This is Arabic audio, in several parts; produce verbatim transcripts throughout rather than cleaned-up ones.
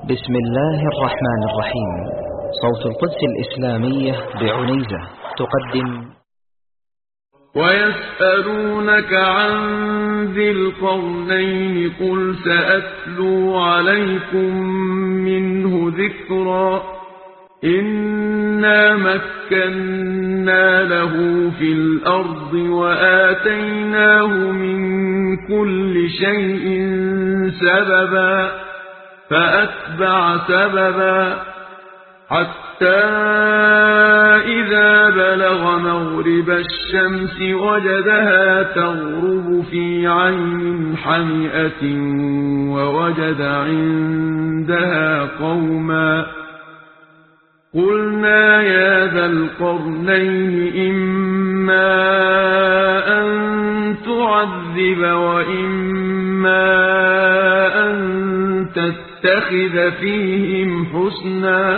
بسم الله الرحمن الرحيم. صوت القدس الإسلامية بعنيزة تقدم. ويسألونك عن ذي القرنين قل سأتلو عليكم منه ذكرا. إنا مكنا له في الأرض وآتيناه من كل شيء سببا فأتبع سببا حتى إذا بلغ مغرب الشمس وجدها تغرب في عين حمئة ووجد عندها قوما قلنا يا ذا القرنين إما أن تعذب وإما أن تتخذ فيهم حسنا.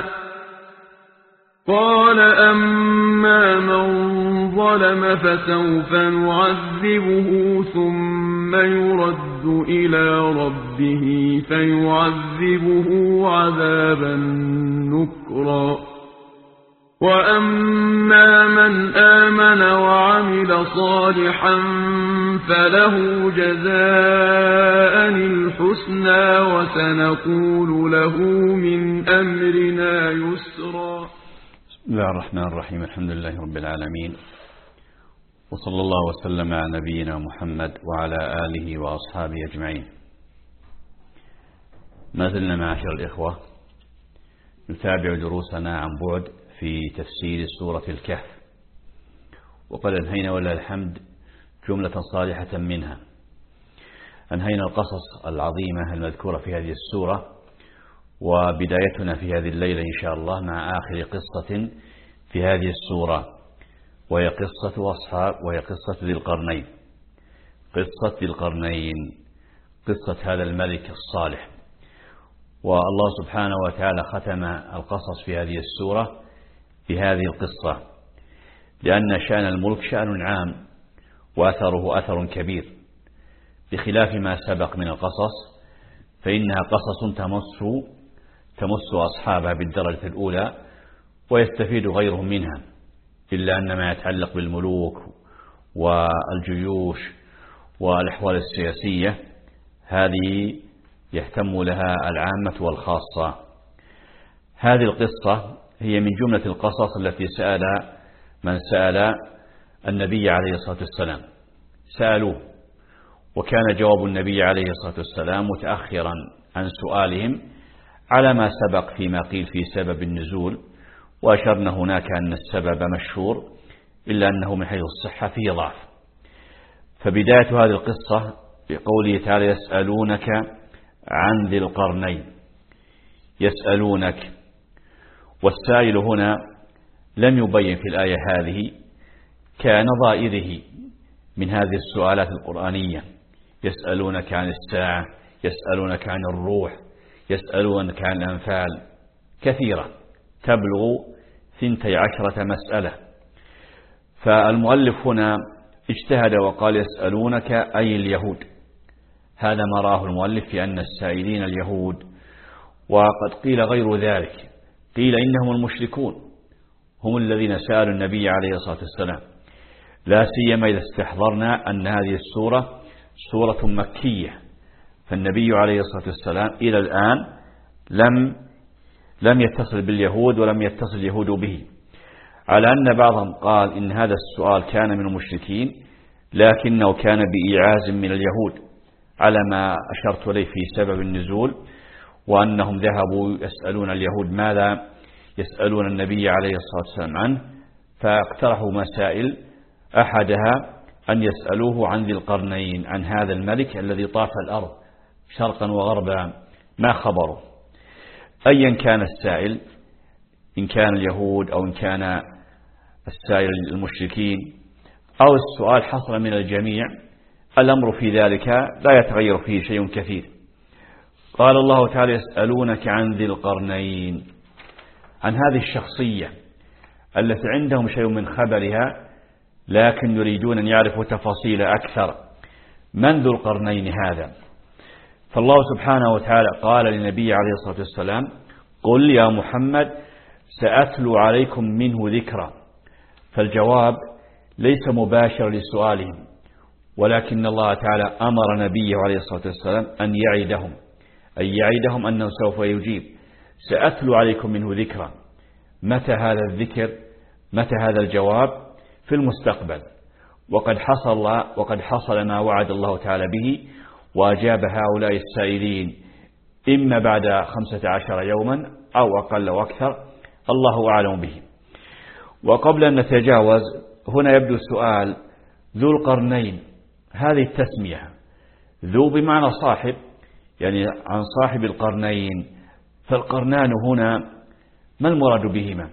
قال أما من ظلم فسوف نعذبه ثم يرد إلى ربه فيعذبه عذابا نكرا. وأما من آمن وعمل صالحا فله جزاء الحسنى وسنقول له من أمرنا يسرا. بسم الله الرحمن الرحيم. الحمد لله رب العالمين، وصلى الله وسلم على نبينا محمد وعلى آله وأصحابه أجمعين. ما زلنا معاشر الإخوة نتابع دروسنا عن بعد في تفسير سورة الكهف، وقد أنهينا ولله الحمد جملة صالحة منها. أنهينا القصص العظيمة المذكورة في هذه السورة، وبدايتنا في هذه الليلة إن شاء الله مع آخر قصة في هذه السورة، وهي قصة أصحاب وهي قصة ذي القرنين. قصة ذي القرنين قصة هذا الملك الصالح. والله سبحانه وتعالى ختم القصص في هذه السورة بهذه القصة، لأن شأن الملك شأن عام وأثره أثر كبير، بخلاف ما سبق من القصص فإنها قصص تمس تمس أصحابها بالدرجة الأولى ويستفيد غيرهم منها، إلا أن ما يتعلق بالملوك والجيوش والأحوال السياسية هذه يهتم لها العامة والخاصة. هذه القصة هي من جملة القصص التي سأل من سأل النبي عليه الصلاة والسلام سألوه، وكان جواب النبي عليه الصلاة والسلام متأخرا عن سؤالهم على ما سبق فيما قيل في سبب النزول، وأشرنا هناك أن السبب مشهور إلا أنه من حيث الصحة فيه ضعف. فبداية هذه القصة بقوله تعالى يسألونك عن ذي القرنين. يسألونك، والسائل هنا لم يبين في الآية هذه كنظائره من هذه السؤالات القرآنية. يسألونك عن الساعة، يسألونك عن الروح، يسألونك عن الأنفال، كثيرة تبلغ ثنتي عشرة مسألة. فالمؤلف هنا اجتهد وقال يسألونك أي اليهود. هذا ما راه المؤلف في أن السائلين اليهود، وقد قيل غير ذلك، قيل إنهم المشركون هم الذين سألوا النبي عليه الصلاة والسلام، لا سيما إذا استحضرنا أن هذه السورة سورة مكية، فالنبي عليه الصلاة والسلام إلى الآن لم لم يتصل باليهود ولم يتصل اليهود به، على أن بعضهم قال إن هذا السؤال كان من المشركين لكنه كان بإيعاز من اليهود، على ما أشرت إليه في سبب النزول، وأنهم ذهبوا يسألون اليهود ماذا يسألون النبي عليه الصلاة والسلام عنه، فاقترحوا مسائل، أحدها أن يسألوه عن ذي القرنين، عن هذا الملك الذي طاف الأرض شرقا وغربا، ما خبره. أيا كان السائل، إن كان اليهود أو إن كان السائل المشركين أو السؤال حصل من الجميع، الأمر في ذلك لا يتغير فيه شيء كثير. قال الله تعالى يسألونك عن ذي القرنين، عن هذه الشخصية التي عندهم شيء من خبرها لكن يريدون أن يعرفوا تفاصيل أكثر. من ذو القرنين هذا؟ فالله سبحانه وتعالى قال للنبي عليه الصلاة والسلام قل يا محمد سأتلو عليكم منه ذكرا. فالجواب ليس مباشر لسؤالهم، ولكن الله تعالى أمر نبيه عليه الصلاة والسلام أن يعدهم، أن يعدهم أنه سوف يجيب. سأتلو عليكم منه ذكرا. متى هذا الذكر؟ متى هذا الجواب؟ في المستقبل. وقد حصل وقد حصل ما وعد الله تعالى به، وأجاب هؤلاء السائلين إما بعد خمسة عشر يوما أو أقل أو أكثر، الله أعلم به. وقبل أن نتجاوز هنا يبدو السؤال: ذو القرنين، هذه التسمية ذو بمعنى صاحب، يعني عن صاحب القرنين، فالقرنان هنا ما المراد بهما؟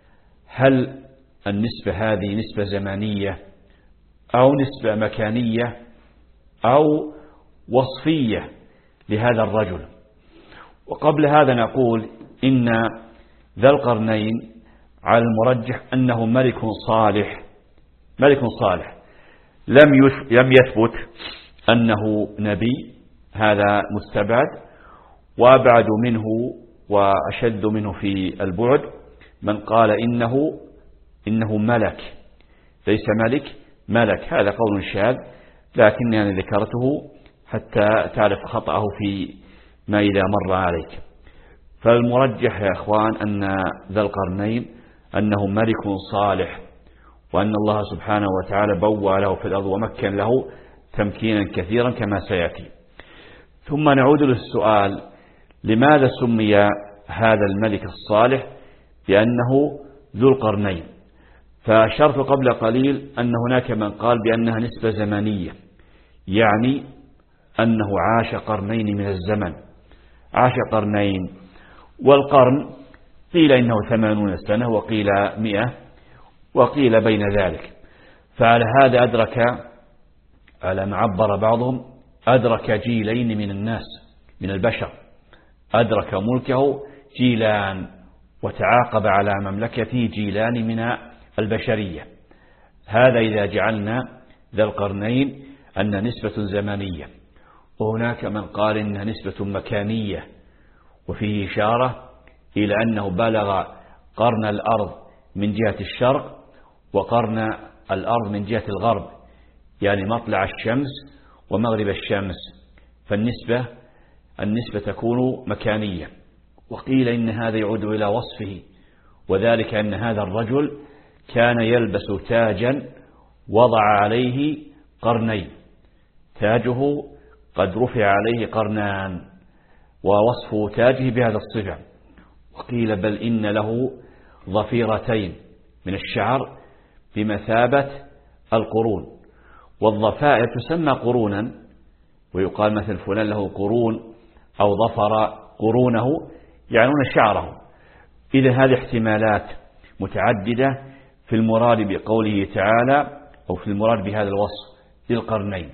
هل النسبة هذه نسبة زمانية أو نسبة مكانية أو وصفية لهذا الرجل؟ وقبل هذا نقول إن ذا القرنين على المرجح أنه ملك صالح، ملك صالح لم لم يثبت أنه نبي، هذا مستبعد. وأبعد منه وأشد منه في البعد من قال إنه إنه ملك، ليس ملك، ملك. هذا قول شاذ، لكنني يعني ذكرته حتى تعرف خطأه في ما إذا مر عليك. فالمرجح يا أخوان أن ذا القرنين أنه ملك صالح، وأن الله سبحانه وتعالى بوى له في الأرض ومكن له تمكينا كثيرا كما سيأتي. ثم نعود للسؤال: لماذا سمي هذا الملك الصالح بأنه ذو القرنين؟ فأشرت قبل قليل أن هناك من قال بأنها نسبة زمنية، يعني أنه عاش قرنين من الزمن، عاش قرنين. والقرن قيل إنه ثمانون سنة، وقيل مئة، وقيل بين ذلك. فعلى هذا أدرك، على ما عبر بعضهم، أدرك جيلين من الناس، من البشر. أدرك ملكه جيلان، وتعاقب على مملكته جيلان من البشرية. هذا إذا جعلنا ذا القرنين أن نسبة زمنية. وهناك من قال إنها نسبة مكانية، وفيه إشارة إلى أنه بلغ قرن الأرض من جهة الشرق وقرن الأرض من جهة الغرب، يعني مطلع الشمس ومغرب الشمس، فالنسبة النسبة تكون مكانية. وقيل إن هذا يعود إلى وصفه، وذلك أن هذا الرجل كان يلبس تاجا وضع عليه قرنين، تاجه قد رفع عليه قرنان، ووصف تاجه بهذا الصفة. وقيل بل إن له ظفيرتين من الشعر بمثابة القرون، والظفائر تسمى قرونا، ويقال مثل فلان له قرون أو ظفر قرونه، يعنون شعره. إذا هذه احتمالات متعددة في المراد بقوله تعالى، أو في المراد بهذا الوصف للقرنين،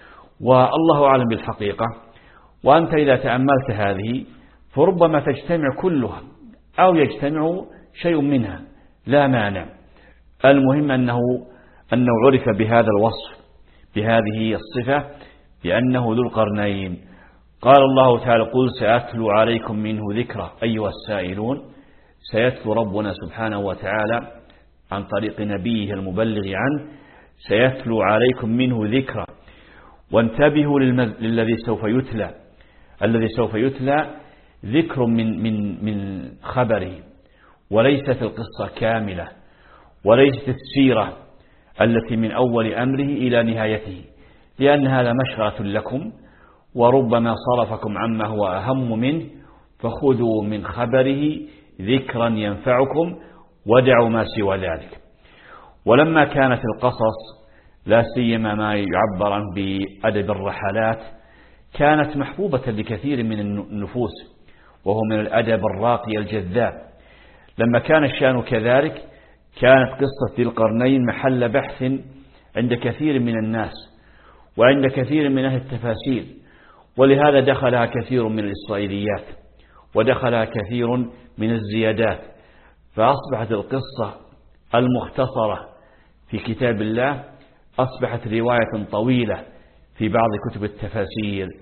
والله أعلم بالحقيقة. وأنت إذا تأملت هذه فربما تجتمع كلها أو يجتمع شيء منها، لا مانع. المهم أنه أنه عرف بهذا الوصف، بهذه الصفة، بأنه ذو القرنين. قال الله تعالى: قل سأتلو عليكم منه ذكرا. أيها السائلون، سيتلو ربنا سبحانه وتعالى عن طريق نبيه المبلغ عنه، سيتلو عليكم منه ذكرا. وانتبهوا للذي سوف يتلى، الذي سوف يتلى ذكر من من من خبره، وليست القصة كاملة، وليست السيرة التي من أول أمره إلى نهايته، لأن هذا مشغلة لكم، وربما صرفكم عما هو أهم منه، فخذوا من خبره ذكرا ينفعكم ودعوا ما سوى ذلك. ولما كانت القصص لا سيما ما يعبر عنه بأدب الرحلات كانت محبوبة لكثير من النفوس، وهو من الأدب الراقي الجذاب، لما كان الشأن كذلك كانت قصة ذي القرنين محل بحث عند كثير من الناس وعند كثير من أهل التفاسير، ولهذا دخلها كثير من الإسرائيليات ودخلها كثير من الزيادات، فأصبحت القصة المختصرة في كتاب الله أصبحت رواية طويلة في بعض كتب التفاسير.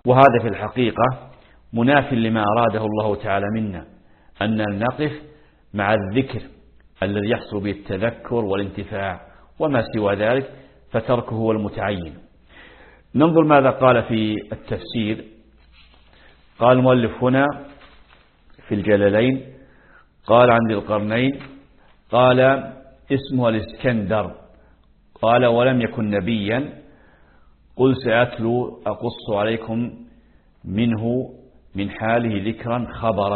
وهذا في الحقيقة مناف لما أراده الله تعالى منا، أن نقف مع الذكر الذي يحصل به التذكر والانتفاع، وما سوى ذلك فتركه هو المتعين. ننظر ماذا قال في التفسير. قال المؤلف هنا في الجلالين، قال عن ذي القرنين، قال اسمه الإسكندر، قال ولم يكن نبيا، قل سأتلو أقص عليكم منه من حاله ذكرا خبرا.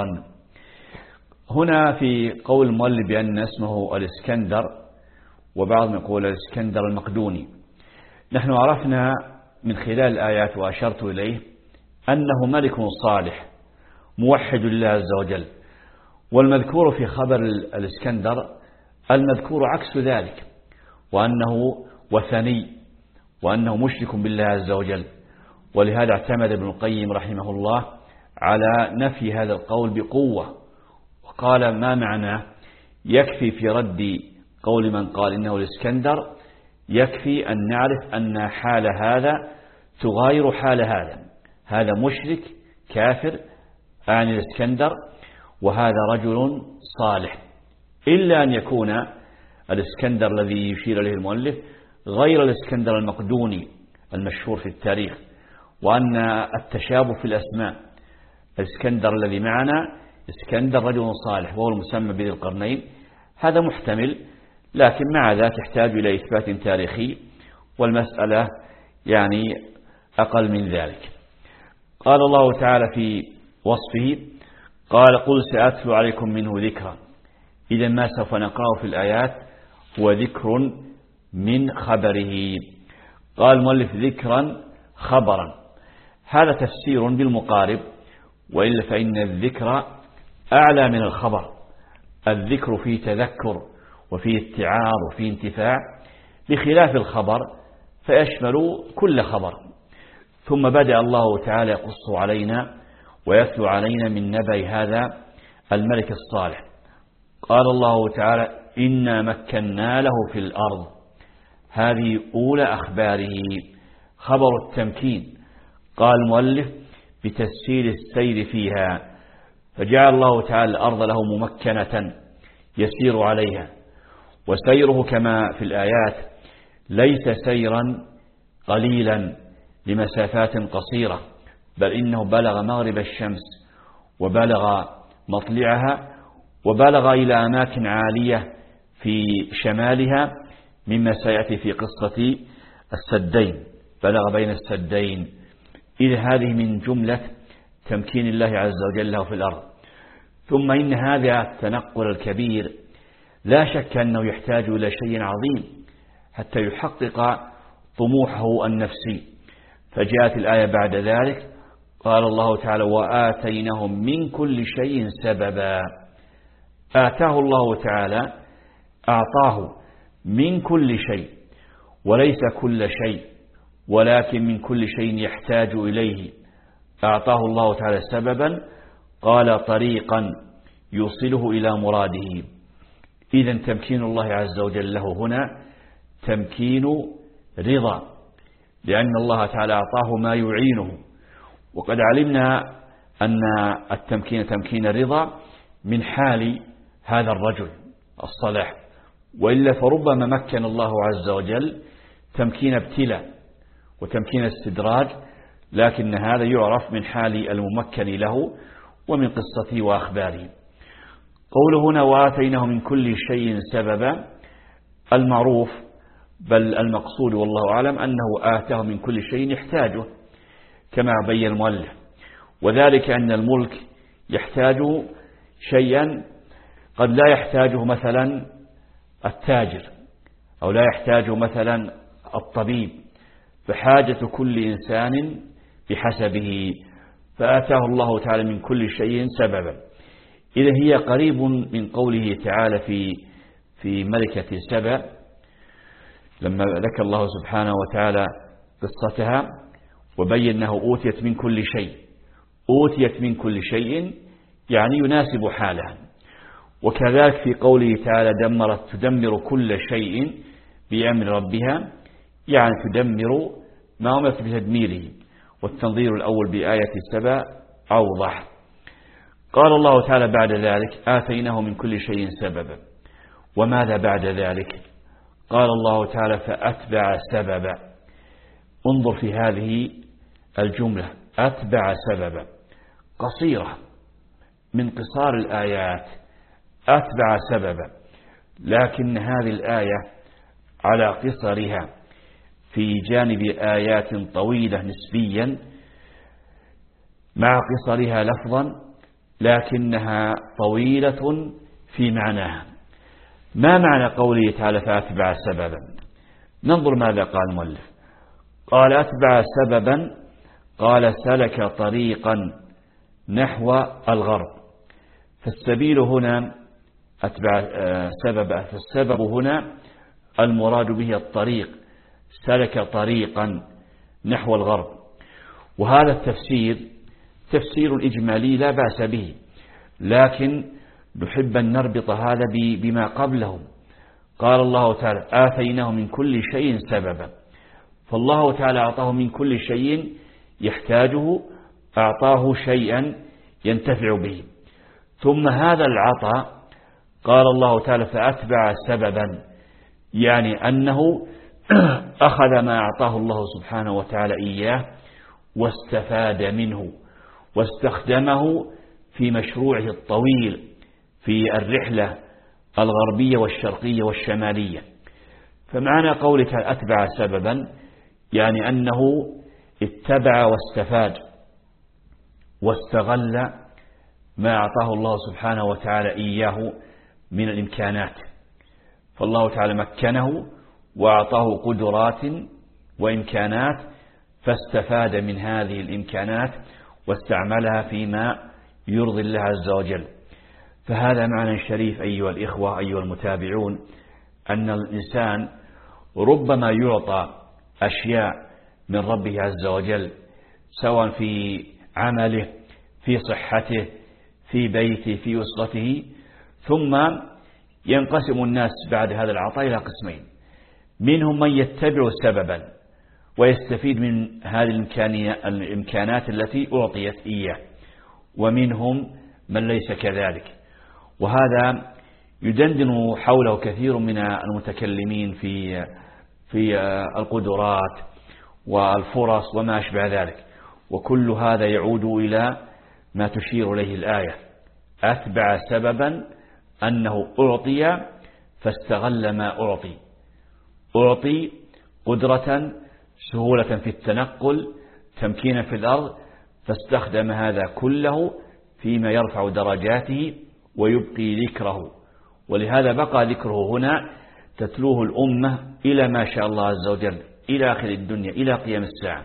هنا في قول المؤلف بأن اسمه الإسكندر، وبعضهم يقول الإسكندر المقدوني. نحن عرفنا من خلال الآيات وأشرت إليه أنه ملك صالح موحد لله عز وجل، والمذكور في خبر الإسكندر المذكور عكس ذلك، وأنه وثني، وأنه مشرك بالله عز وجل. ولهذا اعتمد ابن القيم رحمه الله على نفي هذا القول بقوة، وقال ما معناه؟ يكفي في رد قول من قال إنه الإسكندر، يكفي أن نعرف أن حال هذا تغاير حال هذا، هذا مشرك كافر عن الإسكندر، وهذا رجل صالح، إلا أن يكون الإسكندر الذي يشير إليه المؤلف غير الإسكندر المقدوني المشهور في التاريخ، وأن التشابه في الأسماء. الإسكندر الذي معنا إسكندر رجل صالح وهو المسمى بذي القرنين، هذا محتمل، لكن مع ذلك يحتاج إلى إثبات تاريخي، والمسألة يعني أقل من ذلك. قال الله تعالى في وصفه، قال قل سأتلو عليكم منه ذكرا. إذا ما سوف نقرأه في الآيات هو ذكر من خبره. قال المؤلف ذكرا خبرا، هذا تفسير بالمقارب، وإلا فإن الذكر أعلى من الخبر. الذكر فيه تذكر وفيه اتعاظ وفيه انتفاع، بخلاف الخبر فيشمل كل خبر. ثم بدأ الله تعالى يقص علينا ويتلو علينا من نبأ هذا الملك الصالح. قال الله تعالى إنا مكنا له في الأرض، هذه أولى أخباره، خبر التمكين. قال المؤلف بتسهيل السير فيها، فجعل الله تعالى الأرض له ممكنة يسير عليها، وسيره كما في الآيات ليس سيرا قليلا لمسافات قصيرة، بل إنه بلغ مغرب الشمس وبلغ مطلعها، وبلغ إلى أماكن عالية في شمالها، مما سيأتي في قصة السدين، بلغ بين السدين. إذ هذه من جملة تمكين الله عز وجل له في الأرض. ثم إن هذا التنقل الكبير لا شك أنه يحتاج إلى شيء عظيم حتى يحقق طموحه النفسي، فجاءت الآية بعد ذلك قال الله تعالى وآتيناهم من كل شيء سببا. آتاه الله تعالى، أعطاه من كل شيء، وليس كل شيء، ولكن من كل شيء يحتاج إليه. أعطاه الله تعالى سببا، قال طريقا يوصله إلى مراده. إذن تمكين الله عز وجل له هنا تمكين رضا، لأن الله تعالى أعطاه ما يعينه. وقد علمنا أن التمكين تمكين الرضا من حال هذا الرجل الصالح، وإلا فربما مكن الله عز وجل تمكين ابتلاء وتمكين استدراج، لكن هذا يعرف من حال الممكن له ومن قصته وأخباره. قوله هنا وآتيناه من كل شيء سببا، المعروف بل المقصود والله أعلم أنه آتاه من كل شيء يحتاجه كما بين المؤلف، وذلك أن الملك يحتاج شيئا قد لا يحتاجه مثلا التاجر، أو لا يحتاجه مثلا الطبيب، فحاجة كل إنسان بحسبه، فآتاه الله تعالى من كل شيء سببا. إذا هي قريب من قوله تعالى في في ملكة سبأ لما ذكر الله سبحانه وتعالى قصتها وبين أنه أوتيت من كل شيء. أوتيت من كل شيء يعني يناسب حالها. وكذلك في قوله تعالى دمرت تدمر كل شيء بأمر ربها، يعني تدمر ما أمرت بتدميره. والتنظير الأول بآية سبأ أوضح. قال الله تعالى بعد ذلك آتيناه من كل شيء سببا. وماذا بعد ذلك؟ قال الله تعالى فأتبع سببا. انظر في هذه الجملة أتبع سببا قصيرة من قصار الآيات، أتبع سببا، لكن هذه الآية على قصرها في جانب آيات طويلة نسبيا مع قصرها لفظا لكنها طويلة في معناها. ما معنى قوله تعالى فأتبع سببا؟ ننظر ماذا قال المؤلف. قال أتبع سببا، قال سلك طريقا نحو الغرب. فالسبيل هنا أتبع سببا، فالسبب هنا المراد به الطريق، سلك طريقا نحو الغرب. وهذا التفسير تفسير إجمالي لا بأس به، لكن نحب أن نربط هذا بما قبله. قال الله تعالى آتيناه من كل شيء سببا، فالله تعالى أعطاه من كل شيء يحتاجه، أعطاه شيئا ينتفع به. ثم هذا العطاء قال الله تعالى فأتبع سببا، يعني أنه أخذ ما أعطاه الله سبحانه وتعالى إياه واستفاد منه واستخدمه في مشروعه الطويل في الرحلة الغربية والشرقية والشمالية. فمعنى قولك أتبع سببا يعني أنه اتبع واستفاد واستغل ما أعطاه الله سبحانه وتعالى إياه من الإمكانات. فالله تعالى مكنه وأعطاه قدرات وإمكانات، فاستفاد من هذه الإمكانات واستعملها فيما يرضي الله عز وجل. فهذا معنى شريف أيها الإخوة أيها المتابعون، أن الإنسان ربما يعطى أشياء من ربه عز وجل، سواء في عمله، في صحته، في بيته، في أسرته، ثم ينقسم الناس بعد هذا العطاء إلى قسمين: منهم من يتبع سببا ويستفيد من هذه الإمكانات التي أعطيت إياه، ومنهم من ليس كذلك. وهذا يدندن حوله كثير من المتكلمين في في القدرات والفرص وما أشبه ذلك، وكل هذا يعود إلى ما تشير إليه الآية: أتبع سببا، أنه أعطي فاستغل ما أعطي، أعطي قدرة، سهولة في التنقل، تمكينا في الأرض، فاستخدم هذا كله فيما يرفع درجاته ويبقي ذكره. ولهذا بقى ذكره هنا تتلوه الأمة إلى ما شاء الله عز وجل، إلى آخر الدنيا، إلى قيام الساعة.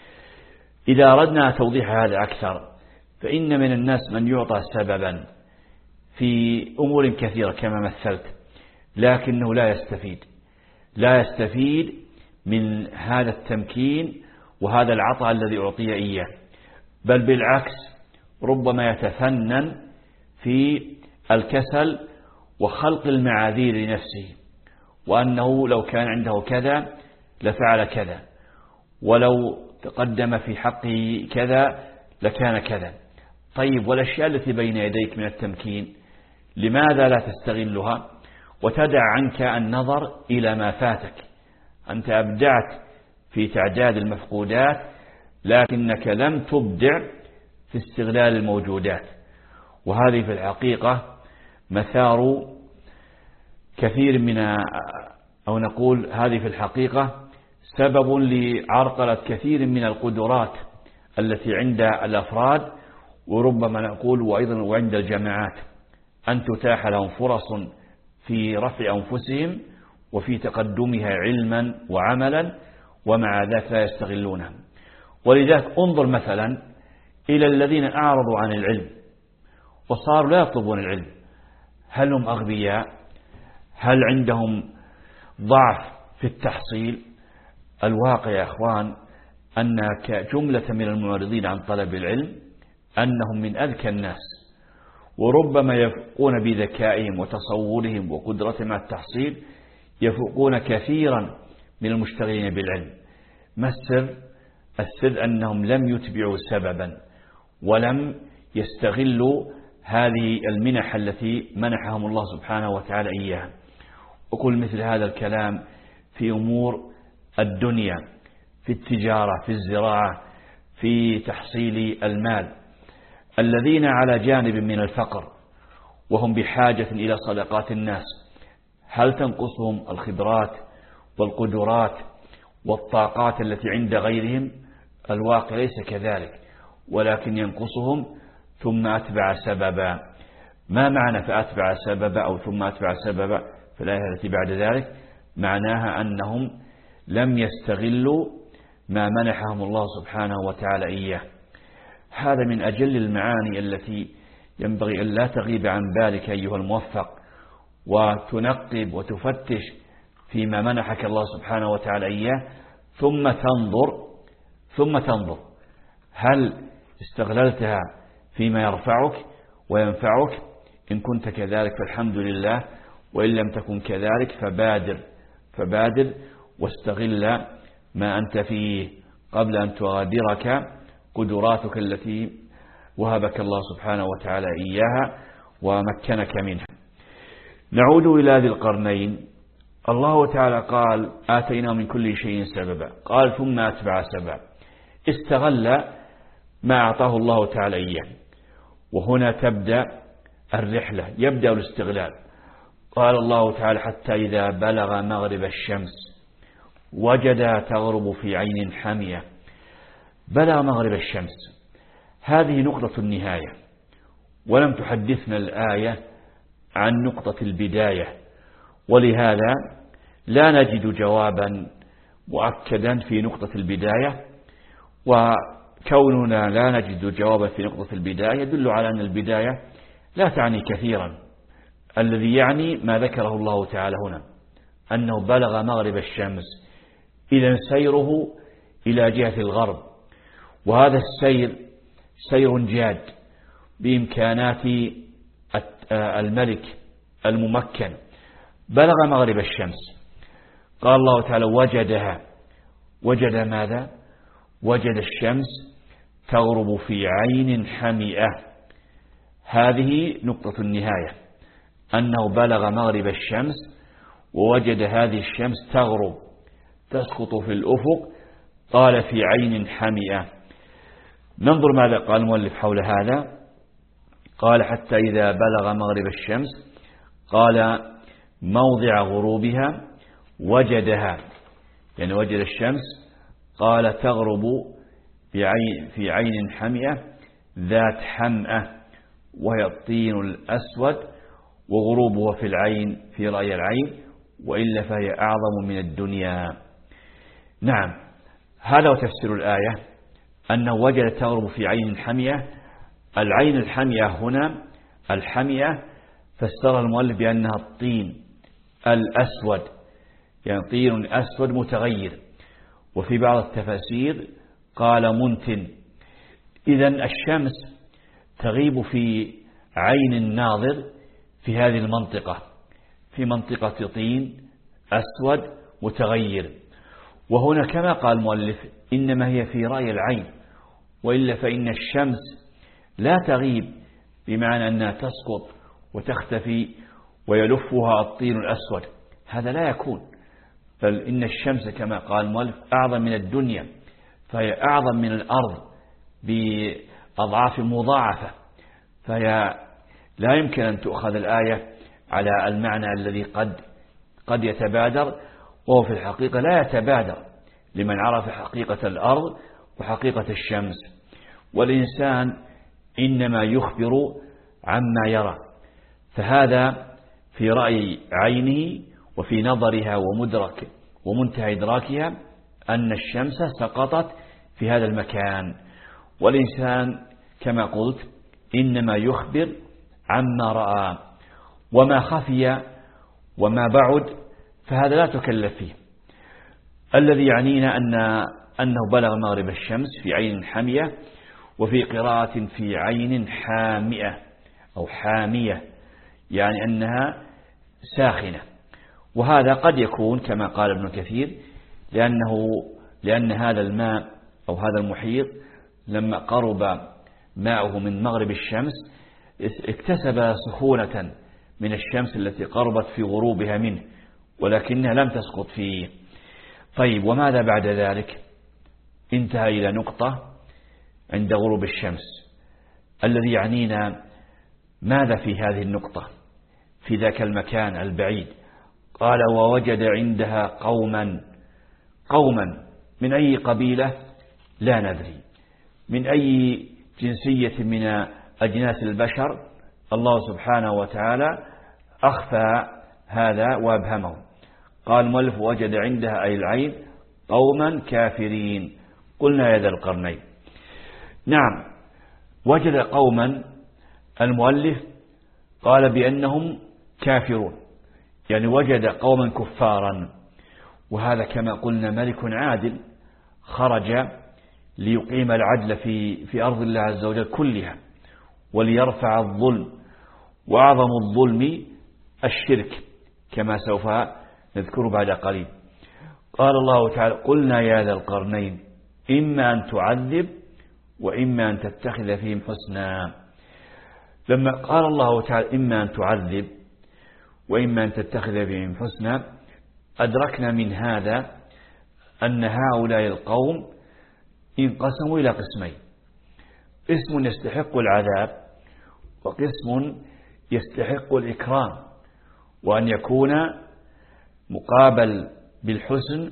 إذا أردنا توضيح هذا أكثر، فإن من الناس من يعطى سببا في أمور كثيرة كما مثلت، لكنه لا يستفيد لا يستفيد من هذا التمكين وهذا العطاء الذي أعطي إياه، بل بالعكس ربما يتفنن في الكسل وخلق المعاذير لنفسه، وأنه لو كان عنده كذا لفعل كذا، ولو تقدم في حقه كذا لكان كذا. طيب، والأشياء التي بين يديك من التمكين لماذا لا تستغلها وتدع عنك النظر إلى ما فاتك؟ أنت أبدعت في تعداد المفقودات، لكنك لم تبدع في استغلال الموجودات. وهذه في الحقيقة مثار كثير من، أو نقول هذه في الحقيقة سبب لعرقلة كثير من القدرات التي عند الأفراد، وربما نقول وأيضا وعند الجماعات، أن تتاح لهم فرص في رفع أنفسهم وفي تقدمها علما وعملا، ومع ذلك لا يستغلونها. ولذلك انظر مثلا إلى الذين أعرضوا عن العلم وصاروا لا يطلبون العلم. هل هم أغبياء؟ هل عندهم ضعف في التحصيل؟ الواقع يا أخوان أن جملة من المعرضين عن طلب العلم أنهم من أذكى الناس، وربما يفوقون بذكائهم وتصورهم وقدرتهم على التحصيل، يفوقون كثيرا من المشتغلين بالعلم. ما السر؟ السر أنهم لم يتبعوا سببا ولم يستغلوا هذه المنح التي منحهم الله سبحانه وتعالى إياها. وقل مثل هذا الكلام في أمور الدنيا، في التجارة، في الزراعة، في تحصيل المال. الذين على جانب من الفقر وهم بحاجة إلى صدقات الناس، هل تنقصهم الخبرات والقدرات والطاقات التي عند غيرهم؟ الواقع ليس كذلك، ولكن ينقصهم ثم أتبع سببا. ما معنى فأتبع سببا أو ثم أتبع سببا في الآية التي بعد ذلك؟ معناها أنهم لم يستغلوا ما منحهم الله سبحانه وتعالى إياه. هذا من أجل المعاني التي ينبغي أن لا تغيب عن بالك أيها الموفق، وتنقب وتفتش فيما منحك الله سبحانه وتعالى إياه، ثم تنظر ثم تنظر هل استغللتها فيما يرفعك وينفعك؟ إن كنت كذلك فالحمد لله، وإن لم تكن كذلك فبادر فبادر واستغل ما أنت فيه قبل أن تغادرك قدراتك التي وهبك الله سبحانه وتعالى إياها ومكنك منها. نعود إلى ذي القرنين. الله تعالى قال آتينا من كل شيء سببا، قال ثم أتبع سببا، استغل ما أعطاه الله تعالى إياه. وهنا تبدأ الرحلة، يبدأ الاستغلال. قال الله تعالى حتى إذا بلغ مغرب الشمس وجدها تغرب في عين حامية. بلغ مغرب الشمس، هذه نقطة النهاية، ولم تحدثنا الآية عن نقطة البداية، ولهذا لا نجد جوابا مؤكدا في نقطة البداية. وكوننا لا نجد جوابا في نقطة البداية يدل على أن البداية لا تعني كثيرا. الذي يعني ما ذكره الله تعالى هنا، أنه بلغ مغرب الشمس، إذن سيره إلى جهة الغرب، وهذا السير سير جاد بإمكانات الملك الممكن. بلغ مغرب الشمس، قال الله تعالى وجدها. وجد ماذا؟ وجد الشمس تغرب في عين حمئة. هذه نقطة النهاية، أنه بلغ مغرب الشمس ووجد هذه الشمس تغرب تسقط في الأفق، قال في عين حمئة. ننظر ماذا قال المؤلف حول هذا. قال حتى إذا بلغ مغرب الشمس، قال موضع غروبها وجدها، يعني وجد الشمس، قال تغرب في عين حمئة ذات حمأة، وهي الطين الأسود، وغروبها في العين في رأي العين، وإلا فهي أعظم من الدنيا. نعم، هذا وتفسير الآية، أنه وجد تغرب في عين حمئة. العين الحمئة هنا، الحمئة فسرها المؤلف بأنها الطين الأسود، يعني طين أسود متغير، وفي بعض التفاسير قال منتن. إذن الشمس تغيب في عين الناظر في هذه المنطقة، في منطقة طين أسود متغير. وهنا كما قال المؤلف إنما هي في رأي العين، وإلا فإن الشمس لا تغيب بمعنى أنها تسقط وتختفي ويلفها الطين الأسود، هذا لا يكون. بل إن الشمس كما قال المؤلف أعظم من الدنيا، فهي أعظم من الأرض بأضعاف مضاعفة، فهي لا يمكن أن تؤخذ الآية على المعنى الذي قد قد يتبادر، وهو في الحقيقة لا يتبادر لمن عرف حقيقة الأرض وحقيقة الشمس. والإنسان إنما يخبر عما يرى، فهذا في رأي عينه وفي نظرها ومدرك ومنتهى إدراكها أن الشمس سقطت في هذا المكان. والإنسان كما قلت إنما يخبر عما رأى، وما خفي وما بعد فهذا لا تكلف فيه. الذي يعنينا أن أنه بلغ مغرب الشمس في عين حامية، وفي قراءة في عين حامئة أو حامية، يعني أنها ساخنة. وهذا قد يكون كما قال ابن كثير لأنه لأن هذا الماء أو هذا المحيط لما قرب ماؤه من مغرب الشمس اكتسب سخونة من الشمس التي قربت في غروبها منه، ولكنها لم تسقط فيه. طيب وماذا بعد ذلك؟ انتهى إلى نقطة عند غروب الشمس. الذي يعنينا ماذا في هذه النقطة في ذاك المكان البعيد؟ قال ووجد عندها قوما قوما من أي قبيلة لا ندري، من أي جنسية من أجناس البشر، الله سبحانه وتعالى أخفى هذا وأبهمه. قال المؤلف وجد عندها أي العين قوما كافرين. قلنا يا ذا القرنين. نعم وجد قوما، المؤلف قال بأنهم كافرون، يعني وجد قوما كفارا، وهذا كما قلنا ملك عادل خرج ليقيم العدل في في أرض الله عز وجل كلها وليرفع الظلم، وأعظم الظلم الشرك كما سوف نذكر بعد قليل. قال الله تعالى قلنا يا ذا القرنين إما أن تعذب وإما أن تتخذ فيهم حسنا. لما قال الله تعالى إما أن تعذب وإما أن تتخذ فيهم حسنا، أدركنا من هذا أن هؤلاء القوم انقسموا إلى قسمين: قسم يستحق العذاب وقسم يستحق الإكرام، وأن يكون مقابل بالحسن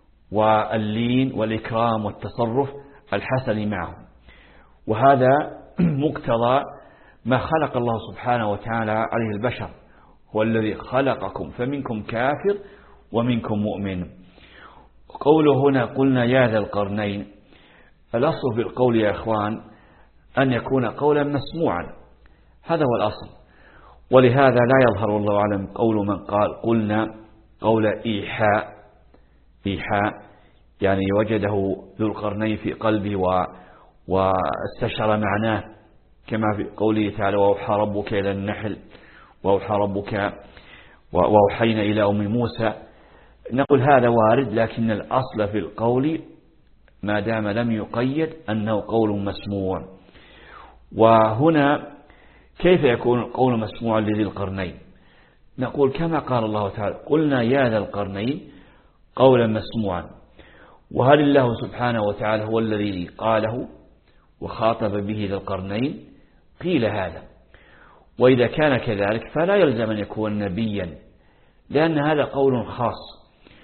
واللين والإكرام والتصرف الحسن معه. وهذا مقتضى ما خلق الله سبحانه وتعالى عليه البشر، هو الذي خلقكم فمنكم كافر ومنكم مؤمن. قوله هنا قلنا يا ذا القرنين، الأصل في القول يا إخوان أن يكون قولا مسموعا، هذا هو الأصل. ولهذا لا يظهر الله أعلم قول من قال قلنا قول إيحاء إيحاء يعني وجده ذو القرنين في قلبه و واستشعر معناه، كما في قوله تعالى وأوحى ربك إلى النحل وأوحى ربك وأوحينا إلى أم موسى. نقول هذا وارد، لكن الأصل في القول ما دام لم يقيد أنه قول مسموع. وهنا كيف يكون القول مسموعا لذي القرنين؟ نقول كما قال الله تعالى قلنا يا ذا القرنين قولا مسموعا. وهل الله سبحانه وتعالى هو الذي قاله وخاطب به ذا القرنين؟ قيل هذا. وإذا كان كذلك فلا يلزم أن يكون نبيا، لأن هذا قول خاص.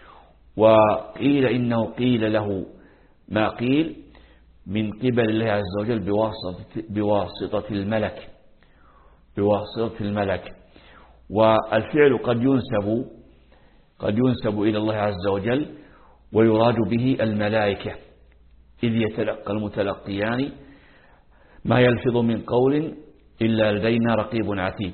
وقيل إنه قيل له ما قيل من قبل الله عز وجل بواسطة, بواسطة الملك بواسطة الملك والفعل قد ينسب قد ينسب إلى الله عز وجل ويراد به الملائكة، إذ يتلقى المتلقيان ما يلفظ من قول إلا لدينا رقيب عتيد.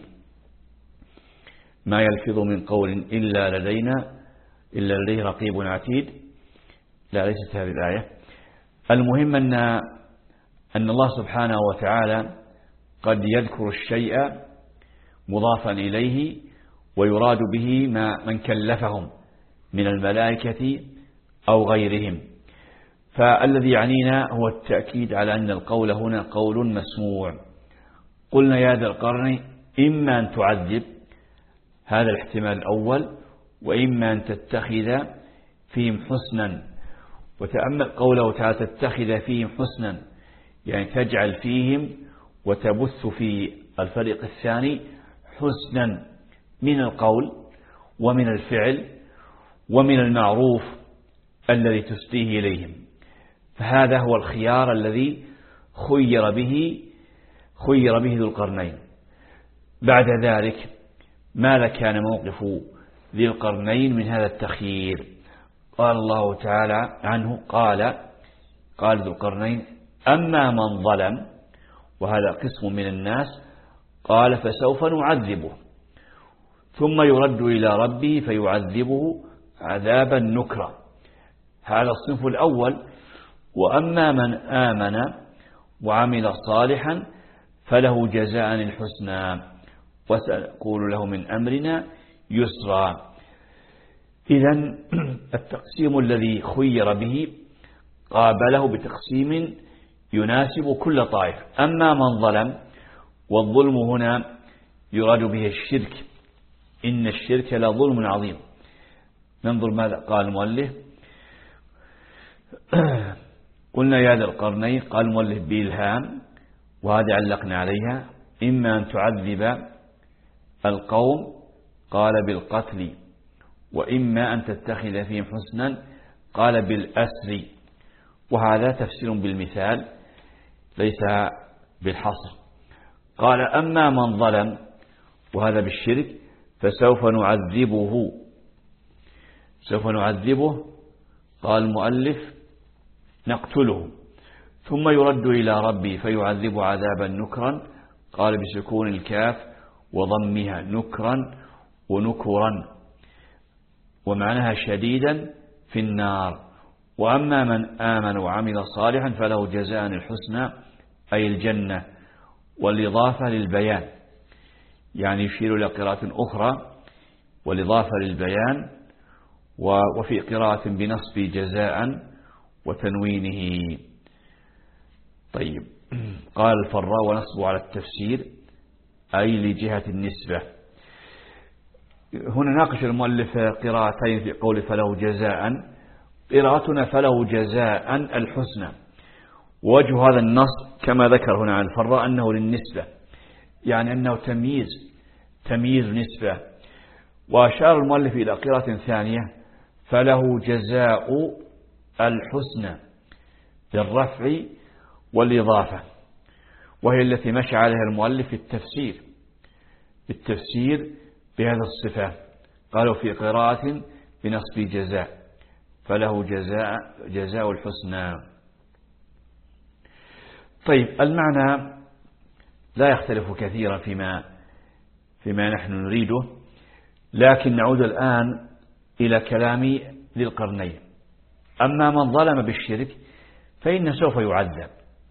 ما يلفظ من قول إلا لدينا إلا لديه رقيب عتيد. لا، ليست هذه الآية. المهم أن أن الله سبحانه وتعالى قد يذكر الشيء مضافا إليه ويراد به ما من كلفهم من الملائكة أو غيرهم. فالذي يعنينا هو التأكيد على أن القول هنا قول مسموع. قلنا يا ذا القرن إما أن تعذب، هذا الاحتمال الأول، وإما أن تتخذ فيهم حسنا. وتأمل قوله تعالى تتخذ فيهم حسنا، يعني تجعل فيهم وتبث في الفريق الثاني حسنا من القول ومن الفعل ومن المعروف الذي تسديه إليهم. فهذا هو الخيار الذي خير به خير به ذو القرنين. بعد ذلك ماذا كان موقف ذي القرنين من هذا التخيير؟ قال الله تعالى عنه قال قال ذو القرنين أما من ظلم، وهذا قسم من الناس، قال فسوف نعذبه ثم يرد إلى ربه فيعذبه عذابا نكرا. هذا الصنف الأول. وأما من آمن وعمل صالحا فله جزاء الحسنى وسنقول له من أمرنا يسرا. إذن التقسيم الذي خير به قابله بتقسيم يناسب كل طائفة. أما من ظلم، والظلم هنا يراد به الشرك، إن الشرك لظلم عظيم. ننظر ماذا قال المؤلف. قلنا يا ذا القرنين، قال المؤلف بإلهام، وهذا علقنا عليها، إما أن تعذب القوم قال بالقتل، وإما أن تتخذ فيهم حسنا قال بالأسر، وهذا تفسير بالمثال ليس بالحصر. قال أما من ظلم، وهذا بالشرك، فسوف نعذبه. سوف نعذبه قال المؤلف نقتله، ثم يرد إلى ربي فيعذب عذابا نكرا، قال بسكون الكاف وضمها، نكرا ونكرا، ومعناها شديدا في النار. وأما من آمن وعمل صالحا فله جزاء الحسنى أي الجنة، والإضافة للبيان، يعني يشير إلى قراءة أخرى والإضافة للبيان، وفي قراءة بنصب جزاء وتنوينه. طيب، قال الفراء ونصب على التفسير أي لجهة النسبة. هنا ناقش المؤلف قراءتين في قول فله جزاء. قراءتنا فله جزاء الحسنى، وجه هذا النص كما ذكر هنا عن الفراء أنه للنسبة، يعني أنه تمييز تمييز نسبة. وأشار المؤلف إلى قراءة ثانية فله جزاء الحسنى بالرفع والإضافة، وهي التي مشى عليها المؤلف في التفسير التفسير بهذا الصفة. قالوا في قراءة بنصب جزاء فله جزاء جزاء الحسنى. طيب، المعنى لا يختلف كثيرا فيما فيما نحن نريده، لكن نعود الآن إلى كلام ذي القرنين. أما من ظلم بالشرك فإن سوف يعذب،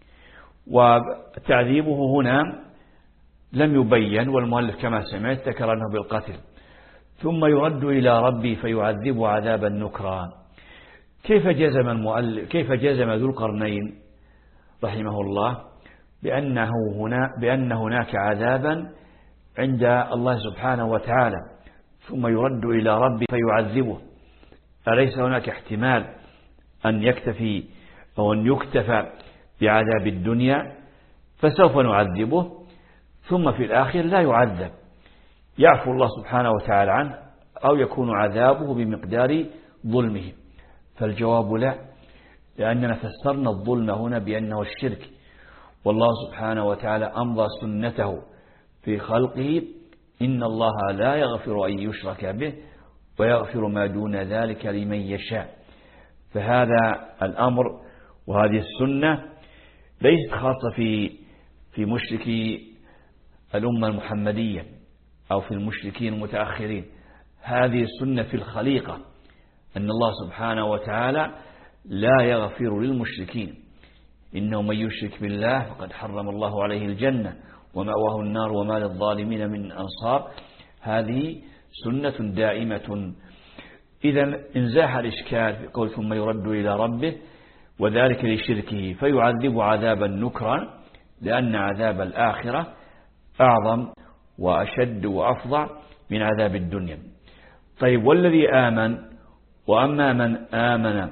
وتعذيبه هنا لم يبين، والمؤلف كما سمعت ذكر أنه بالقتل، ثم يرد إلى ربي فيعذب عذابا نكرا. كيف جزم المؤلف كيف جزم ذو القرنين رحمه الله بأنه هنا بأن هناك عذابا عند الله سبحانه وتعالى ثم يرد إلى ربي فيعذبه؟ أليس هناك احتمال أن يكتفي أو أن يكتفى بعذاب الدنيا فسوف نعذبه ثم في الآخر لا يعذب، يعفو الله سبحانه وتعالى عنه، أو يكون عذابه بمقدار ظلمه؟ فالجواب لا، لأننا فسرنا الظلم هنا بأنه الشرك، والله سبحانه وتعالى أمضى سنته في خلقه، إن الله لا يغفر أن يشرك به ويغفر ما دون ذلك لمن يشاء. فهذا الأمر وهذه السنة ليست خاصة في في مشركي الأمة المحمدية أو في المشركين المتأخرين، هذه السنة في الخليقة، أن الله سبحانه وتعالى لا يغفر للمشركين، إنه من يشرك بالله فقد حرم الله عليه الجنة ومأواه النار وما للظالمين من أنصار. هذه سنة دائمة. إذا انزاح الإشكال في قول ثم يرد إلى ربه، وذلك لشركه فيعذب عذابا نكرا، لأن عذاب الآخرة أعظم وأشد وأفظع من عذاب الدنيا. طيب، والذي آمن، وأما من آمن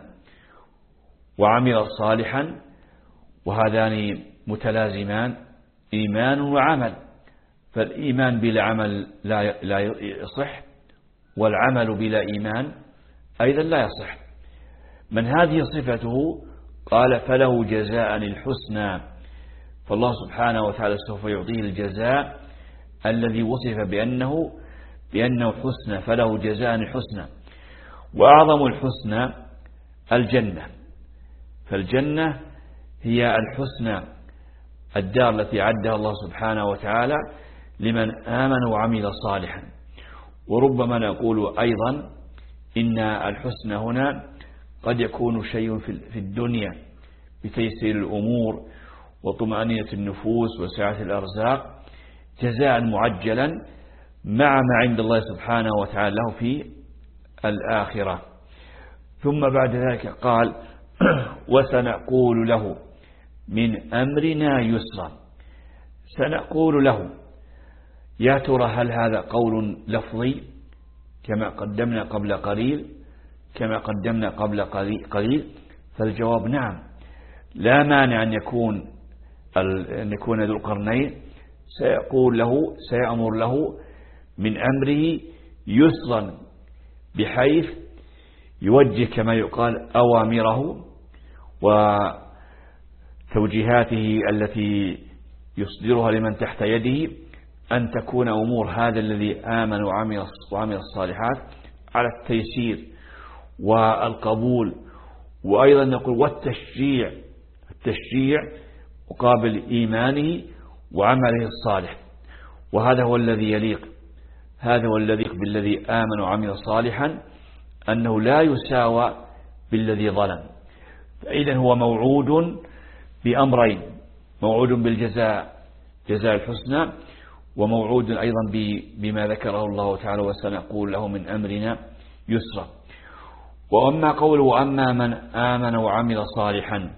وعمل صالحا، وهذان متلازمان، إيمان وعمل، فالإيمان بلا عمل لا لا يصح، والعمل بلا إيمان أيضا لا يصح. من هذه صفته قال فله جزاء الحسنى، فالله سبحانه وتعالى سوف يعطيه الجزاء الذي وصف بأنه بأنه حسنى، فله جزاء الحسنى. وأعظم الحسنى الجنة، فالجنة هي الحسنى، الدار التي عدها الله سبحانه وتعالى لمن آمن وعمل صالحا. وربما نقول أيضا إن الحسنى هنا قد يكون شيء في الدنيا بتيسير الأمور وطمأنينة النفوس وسعة الأرزاق، جزاء معجلا مع ما عند الله سبحانه وتعالى له في الآخرة. ثم بعد ذلك قال وسنقول له من أمرنا يسرا. سنقول له، يا ترى هل هذا قول لفظي كما قدمنا قبل قليل كما قدمنا قبل قليل فالجواب نعم، لا مانع أن يكون أن يكون ذو القرنين سيقول له سيأمر له من أمره يسرا، بحيث يوجه كما يقال أوامره وتوجيهاته التي يصدرها لمن تحت يده أن تكون أمور هذا الذي آمن وعمل وعمل الصالحات على التيسير والقبول، وأيضا نقول والتشجيع التشجيع مقابل إيمانه وعمله الصالح. وهذا هو الذي يليق هذا هو الذي يليق بالذي آمن وعمل صالحا، أنه لا يساوى بالذي ظلم. فإذا هو موعود بأمرين، موعود بالجزاء جزاء الحسنى، وموعود أيضا بما ذكره الله تعالى وسنقول له من أمرنا يسرا. وأما قوله وأما من آمن وعمل صالحا،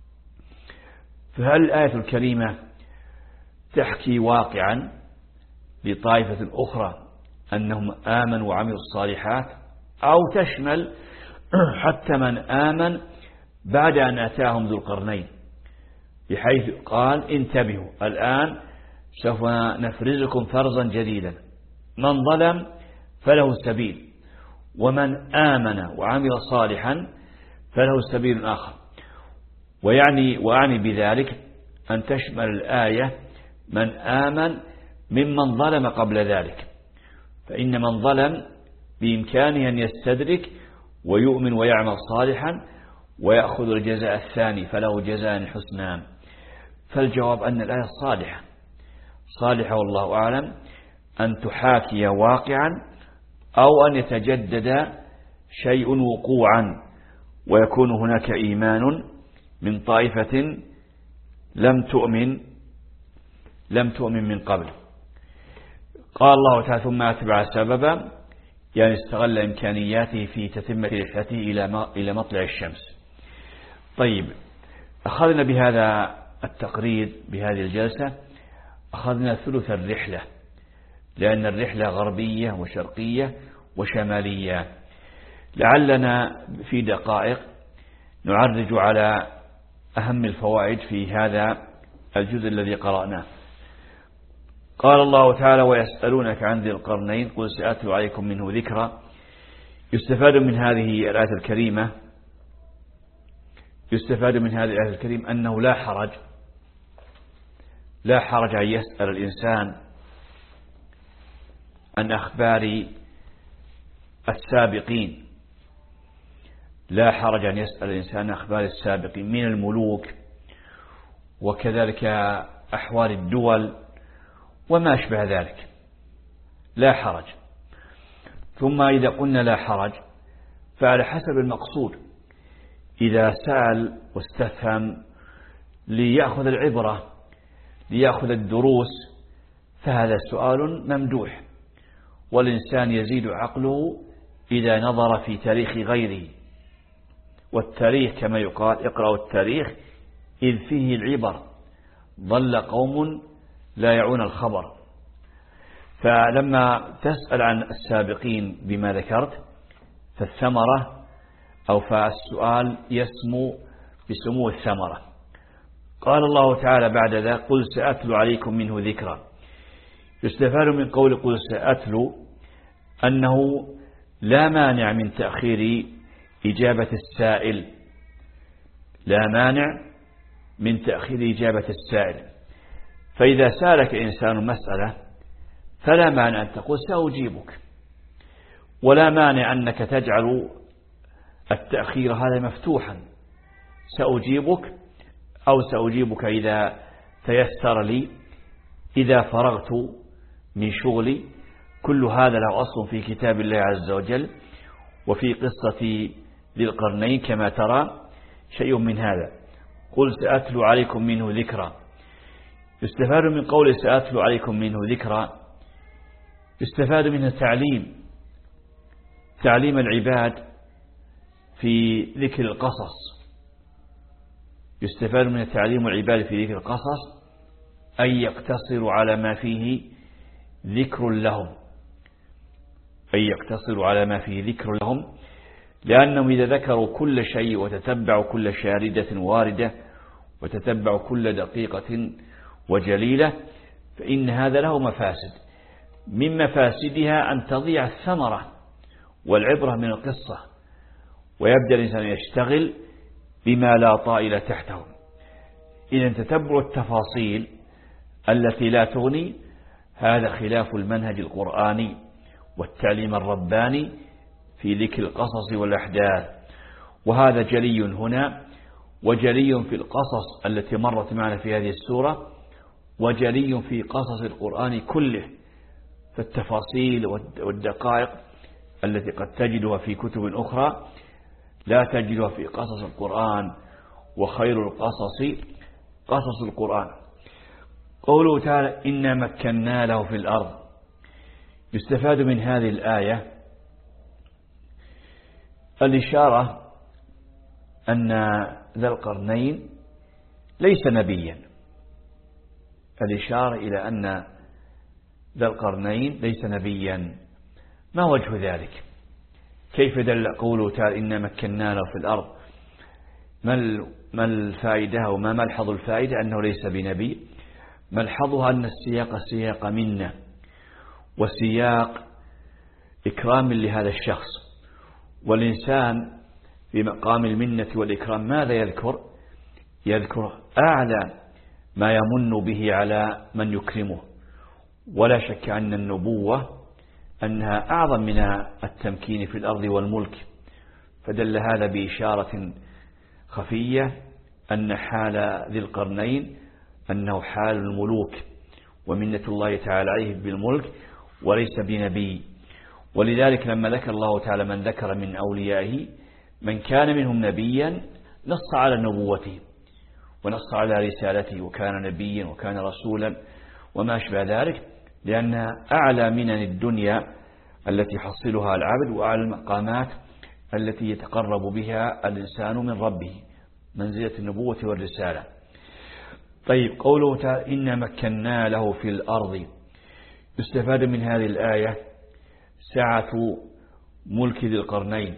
فهل الآية الكريمة تحكي واقعا لطائفة أخرى أنهم آمنوا وعملوا الصالحات، أو تشمل حتى من آمن بعد أن أتاهم ذو القرنين، بحيث قال انتبهوا الآن سوف نفرزكم فرزا جديدا، من ظلم فله سبيل، ومن آمن وعمل صالحا فله سبيل آخر. ويعني وأعني بذلك أن تشمل الآية من آمن ممن ظلم قبل ذلك، فإن من ظلم بإمكانه أن يستدرك ويؤمن ويعمل صالحا ويأخذ الجزاء الثاني فله جزاء حسنان. فالجواب أن الآية صالحة صالحة والله أعلم أن تحاكي واقعا، أو أن يتجدد شيء وقوعا ويكون هناك إيمان من طائفة لم تؤمن لم تؤمن من قبل. قال الله تعالى ثم أتبع سببا، يعني استغل إمكانياته في تتمة رحلته إلى مطلع الشمس. طيب، أخذنا بهذا التقرير بهذه الجلسة أخذنا ثلث الرحلة، لأن الرحلة غربية وشرقية وشمالية. لعلنا في دقائق نعرج على أهم الفوائد في هذا الجزء الذي قرأناه. قال الله تعالى ويسألونك عن ذي القرنين قل سأتلو عليكم منه ذكرا. يستفاد من هذه الآية الكريمة يستفاد من هذه الآية الكريمة أنه لا حرج لا حرج أن يسأل الإنسان عن أخبار السابقين لا حرج أن يسأل الإنسان أخبار السابقين من الملوك، وكذلك أحوال الدول وما أشبه ذلك، لا حرج. ثم إذا قلنا لا حرج فعلى حسب المقصود، إذا سأل واستفهم ليأخذ العبرة ليأخذ الدروس فهذا سؤال ممدوح، والإنسان يزيد عقله إذا نظر في تاريخ غيره، والتاريخ كما يقال اقرأوا التاريخ إذ فيه العبر ضل قوم لا يعون الخبر. فلما تسأل عن السابقين بما ذكرت فالثمرة أو فالسؤال يسمو بسمو الثمرة. قال الله تعالى بعد ذا قل سأتلو عليكم منه ذكرا. يستفاد من قول قل سأتلو أنه لا مانع من تأخير إجابة السائل لا مانع من تأخير إجابة السائل. فإذا سألك إنسان مسألة فلا مانع أن تقول سأجيبك، ولا مانع أنك تجعل التأخير هذا مفتوحا، سأجيبك أو سأجيبك إذا تيسر لي، إذا فرغت من شغلي. كل هذا له أصل في كتاب الله عز وجل وفي قصة ذي القرنين كما ترى شيء من هذا. قل سأتلو عليكم منه ذكرا. يستفاد من قول سأتلو عليكم منه ذكرا يستفاد منه تعليم تعليم العباد في ذكر القصص يستفاد من تعليم العباد في ذكر القصص أن يقتصروا على ما فيه ذكر لهم أن يقتصروا على ما فيه ذكر لهم لأنهم إذا ذكروا كل شيء وتتبعوا كل شاردة واردة وتتبعوا كل دقيقة وجليلة فإن هذا له مفاسد. من مفاسدها أن تضيع الثمرة والعبرة من القصة ويبدأ الإنسان يشتغل بما لا طائل تحته. إذا تتبع التفاصيل التي لا تغني هذا خلاف المنهج القرآني والتعليم الرباني في ذكر القصص والأحداث، وهذا جلي هنا وجلي في القصص التي مرت معنا في هذه السورة وجلي في قصص القرآن كله. فالتفاصيل والدقائق التي قد تجدها في كتب أخرى لا تجدها في قصص القرآن، وخير القصص قصص القرآن. قوله تعالى إنا مكنا له في الأرض، يستفاد من هذه الآية الإشارة أن ذا القرنين ليس نبيا، الإشارة إلى أن ذا القرنين ليس نبيا. ما وجه ذلك؟ كيف دل قوله تعالى إنا مكنا له في الأرض؟ ما الفائدة وما ملحظ الفائدة أنه ليس بنبي؟ ملحظها أن السياق سياق منا وسياق إكرام لهذا الشخص، والإنسان في مقام المنة والإكرام ماذا يذكر؟ يذكر أعلى ما يمن به على من يكرمه. ولا شك أن النبوة أنها أعظم من التمكين في الأرض والملك، فدل هذا بإشارة خفية أن حال ذي القرنين أنه حال الملوك ومنة الله تعالى عليه بالملك وليس بنبي. ولذلك لما ذكر الله تعالى من ذكر من أوليائه من كان منهم نبيا نص على نبوته ونص على رسالته وكان نبيا وكان رسولا وما أشبه ذلك، لأنها أعلى من الدنيا التي حصلها العبد وأعلى المقامات التي يتقرب بها الإنسان من ربه، منزلة النبوة والرسالة. طيب قوله تعالى إنا مكنا له في الأرض، يستفاد من هذه الآية سعة ملك ذي القرنين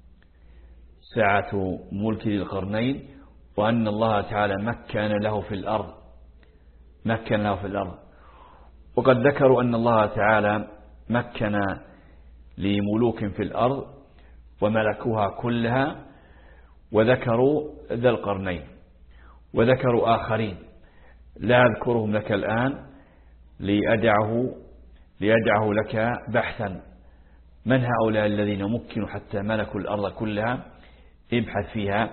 سعة ملك ذي القرنين وأن الله تعالى مكن له في الأرض مكن له في الأرض. وقد ذكروا أن الله تعالى مكن لملوك في الأرض وملكوها كلها، وذكروا ذا القرنين وذكروا آخرين لا أذكرهم لك الآن لأدعه ليدعه لك بحثا من هؤلاء الذين مكنوا حتى ملكوا الأرض كلها، ابحث فيها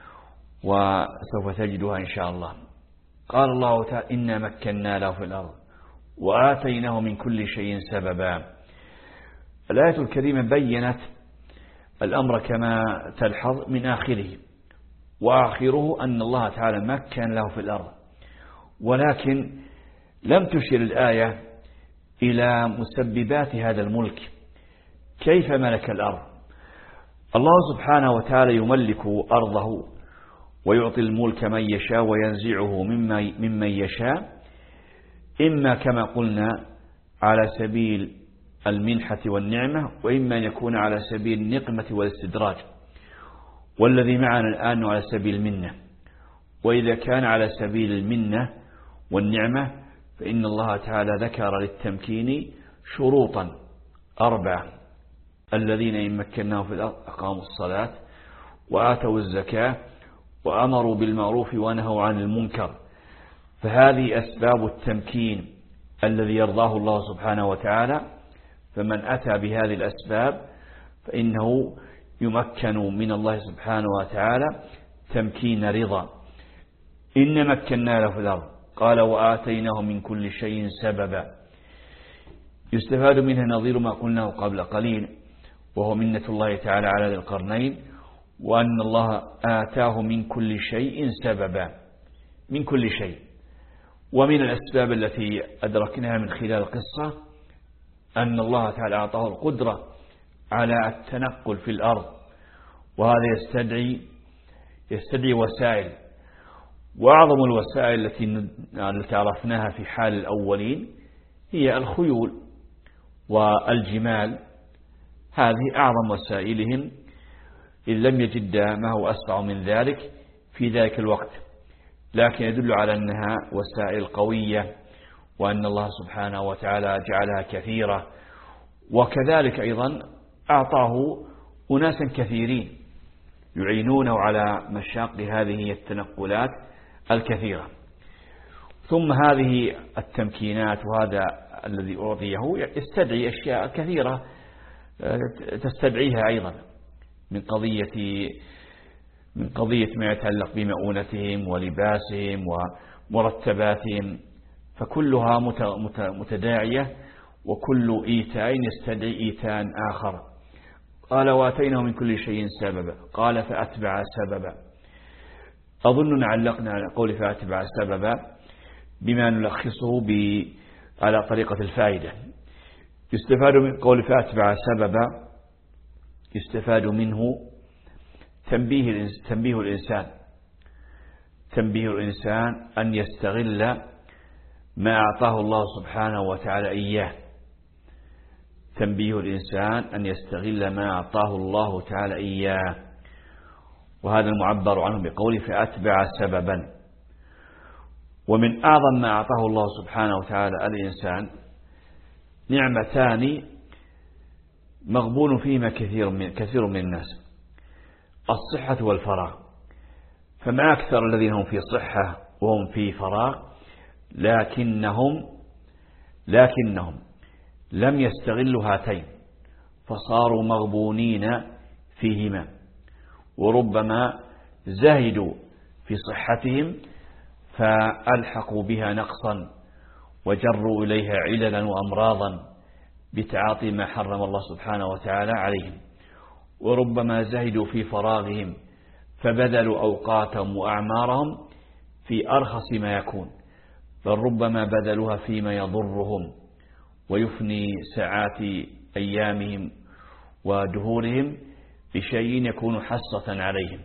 وسوف تجدها إن شاء الله. قال الله تعالى إنا مكنا له في الأرض وآتيناه من كل شيء سببا. الآية الكريمة بينت الأمر كما تلحظ من آخره، وآخره أن الله تعالى مكن له في الأرض، ولكن لم تشر الآية إلى مسببات هذا الملك. كيف ملك الأرض؟ الله سبحانه وتعالى يملك أرضه ويعطي الملك من يشاء وينزعه ممن يشاء، إما كما قلنا على سبيل المنحة والنعمة، وإما أن يكون على سبيل النقمة والاستدراج، والذي معنا الآن على سبيل المنة. وإذا كان على سبيل المنة والنعمة فإن الله تعالى ذكر للتمكين شروطا أربعة: الذين إن مكناهم في الأرض أقاموا الصلاة وآتوا الزكاة وأمروا بالمعروف ونهوا عن المنكر. فهذه أسباب التمكين الذي يرضاه الله سبحانه وتعالى، فمن أتى بهذه الأسباب فإنه يمكن من الله سبحانه وتعالى تمكين رضا. إن مكنا له في الأرض قال وآتيناه من كل شيء سببا. يستفاد منها نظير ما قلناه قبل قليل، وهو منة الله تعالى على ذي القرنين، وأن الله آتاه من كل شيء سببا، من كل شيء. ومن الأسباب التي أدركناها من خلال القصة أن الله تعالى أعطاه القدرة على التنقل في الأرض، وهذا يستدعي يستدعي وسائل، وأعظم الوسائل التي التي عرفناها في حال الأولين هي الخيول والجمال، هذه أعظم وسائلهم، إن لم يجد ما هو أسرع من ذلك في ذلك الوقت، لكن يدل على أنها وسائل قوية، وأن الله سبحانه وتعالى جعلها كثيرة. وكذلك أيضا أعطاه أناسا كثيرين يعينونه على مشاق هذه التنقلات الكثيرة. ثم هذه التمكينات وهذا الذي أعطيه يستدعي أشياء كثيرة تستدعيها أيضا، من قضية من قضية ما يتعلق بمؤونتهم ولباسهم ومرتباتهم، فكلها متداعية، وكل إيتاء يستدعي إيتاء آخر. قال واتيناه من كل شيء سببا، قال فأتبع سببا. أظن علقنا على قول فأتبع سببا بما نلخصه على طريقة الفائدة. يستفاد من قول فأتبع سببا، يستفاد منه تنبيه تنبيه الإنسان تنبيه الإنسان أن يستغل ما أعطاه الله سبحانه وتعالى إياه تنبيه الإنسان أن يستغل ما أعطاه الله تعالى إياه، وهذا المعبر عنه بقوله فأتبع سببا. ومن أعظم ما أعطاه الله سبحانه وتعالى الإنسان نعمتان مغبون فيهما كثير من كثير من الناس، الصحة والفراغ. فما أكثر الذين هم في صحة وهم في فراغ، لكنهم لكنهم لم يستغلوا هاتين، فصاروا مغبونين فيهما، وربما زهدوا في صحتهم فألحقوا بها نقصا وجروا إليها عللا وأمراضا بتعاطي ما حرم الله سبحانه وتعالى عليهم، وربما زهدوا في فراغهم فبذلوا أوقاتهم وأعمارهم في أرخص ما يكون، بل ربما بذلوها فيما يضرهم ويفني ساعات أيامهم ودهورهم بشيء يكون حسرة عليهم.